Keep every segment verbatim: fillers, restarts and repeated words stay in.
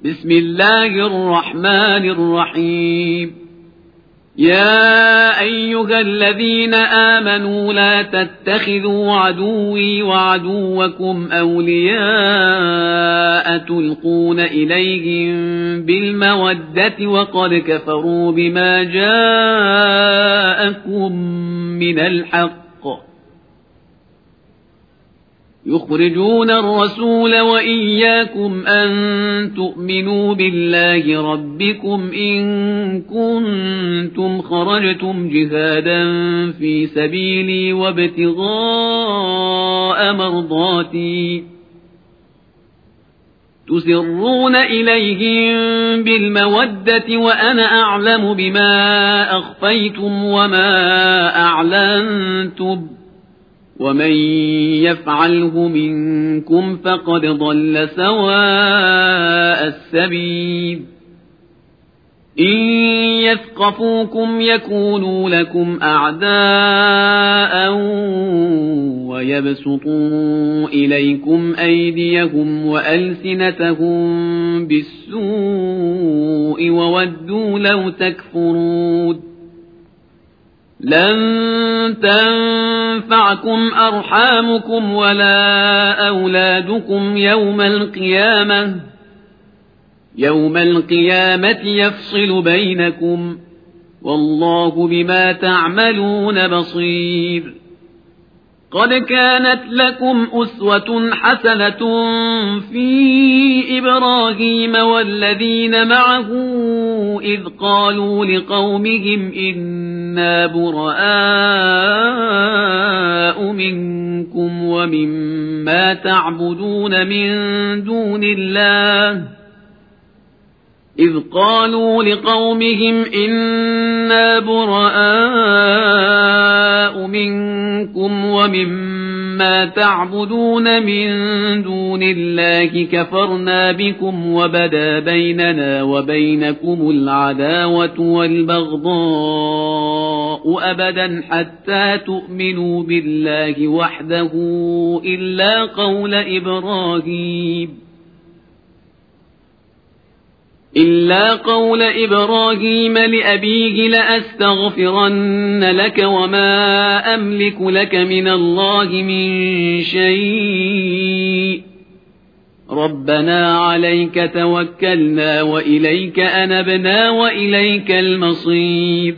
بسم الله الرحمن الرحيم. يا أيها الذين آمنوا لا تتخذوا عدوي وعدوكم أولياء تلقون إليهم بالمودة وقد كفروا بما جاءكم من الحق يخرجون الرسول وإياكم أن تؤمنوا بالله ربكم إن كنتم خرجتم جهادا في سبيلي وابتغاء مرضاتي تسرون إليهم بالمودة وأنا أعلم بما أخفيتم وما أعلنتم ومن يفعله منكم فقد ضل سواء السبيل. إن يثقفوكم يكونوا لكم أعداء ويبسطوا إليكم أيديهم وألسنتهم بالسوء وودوا لو تكفرون. لن تنفعكم أرحامكم ولا أولادكم يوم القيامة يوم القيامة يفصل بينكم والله بما تعملون بصير. قد كانت لكم أسوة حسنة في إبراهيم والذين معه إذ قالوا لقومهم إنا براء منكم ومما تعبدون من دون الله إذ قالوا لقومهم إنا براء منكم ومما تعبدون من دون الله كفرنا بكم وبدا بيننا وبينكم العداوة والبغضاء أبدا حتى تؤمنوا بالله وحده إلا قول إبراهيم إلا قول إبراهيم لأبيه لأستغفرن لك وما أملك لك من الله من شيء ربنا عليك توكلنا وإليك أنبنا وإليك المصير.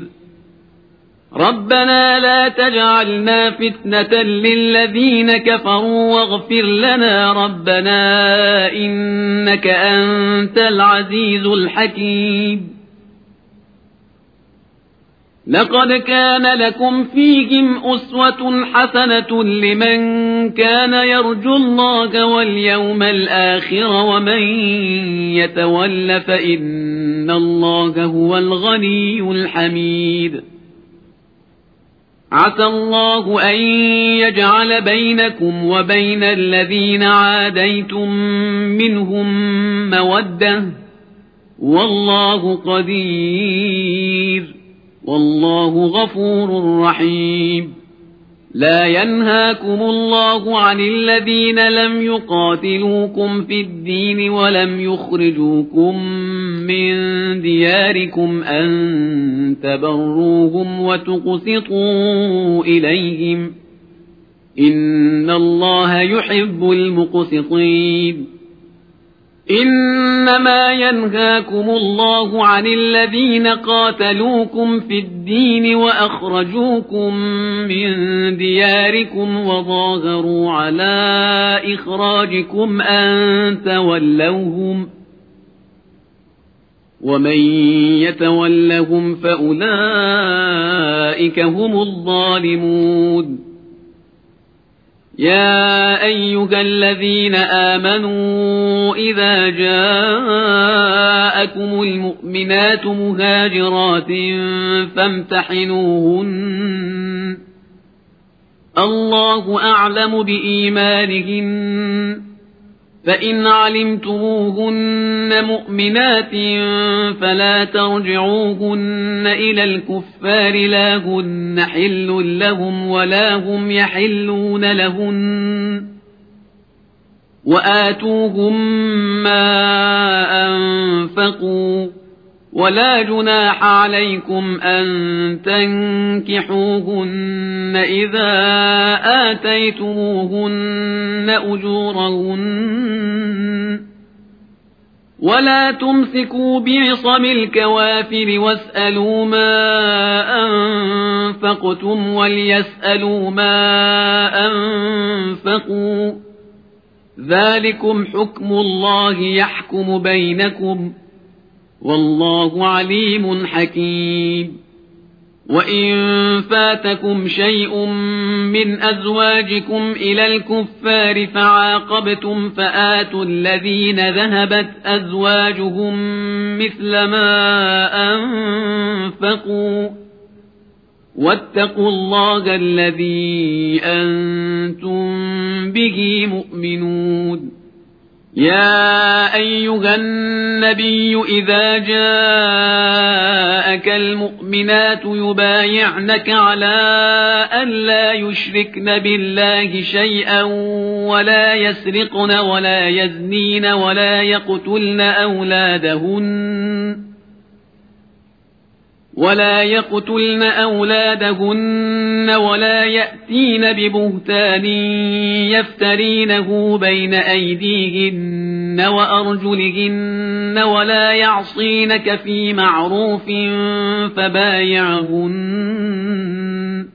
ربنا لا تجعلنا فتنة للذين كفروا واغفر لنا ربنا إنك أنت العزيز الحكيم. لقد كان لكم فيهم أسوة حسنة لمن كان يرجو الله واليوم الآخر ومن يتول فإن الله هو الغني الحميد. عسى الله أن يجعل بينكم وبين الذين عاديتم منهم مودة والله قدير والله غفور رحيم. لا ينهاكم الله عن الذين لم يقاتلوكم في الدين ولم يخرجوكم من دياركم أن تبروهم وتقسطوا إليهم إن الله يحب المقسطين. إنما ينهاكم الله عن الذين قاتلوكم في الدين وأخرجوكم من دياركم وظاهروا على إخراجكم أن تولوهم ومن يتولهم فأولئك هم الظالمون. يا أيها الذين آمنوا إذا جاءكم المؤمنات مهاجرات فامتحنوهن الله أعلم بإيمانهن فإن علمتموهن مؤمنات فلا ترجعوهن إلى الكفار لا هن حل لهم ولا هم يحلون لهن وآتوهم ما أنفقوا ولا جناح عليكم أن تنكحوهن إذا آتيتموهن أجورهن ولا تمسكوا بعصم الكوافر واسألوا ما أنفقتم وليسألوا ما أنفقوا ذلكم حكم الله يحكم بينكم والله عليم حكيم وإن فاتكم شيء من أزواجكم إلى الكفار فعاقبتم فآتوا الذين ذهبت أزواجهم مثل ما أنفقوا واتقوا الله الذي أنتم به مؤمنون يا أيها النبي إذا جاءك المؤمنات يبايعنك على أن لا يشركن بالله شيئا ولا يسرقن ولا يزنين ولا يقتلن أولادهن ولا يقتلن أولادهن ولا يأتين ببهتان يفترينه بين أيديهن وأرجلهن ولا يعصينك في معروف فبايعهن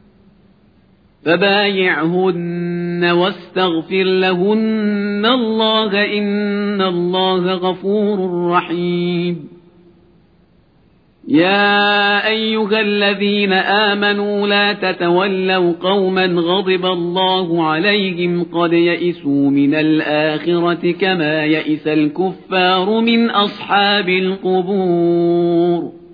فبايعهن واستغفر لهن الله إن الله غفور رحيم يا أيها الذين آمنوا لا تتولوا قوما غضب الله عليهم قد يئسوا من الآخرة كما يئس الكفار من أصحاب القبور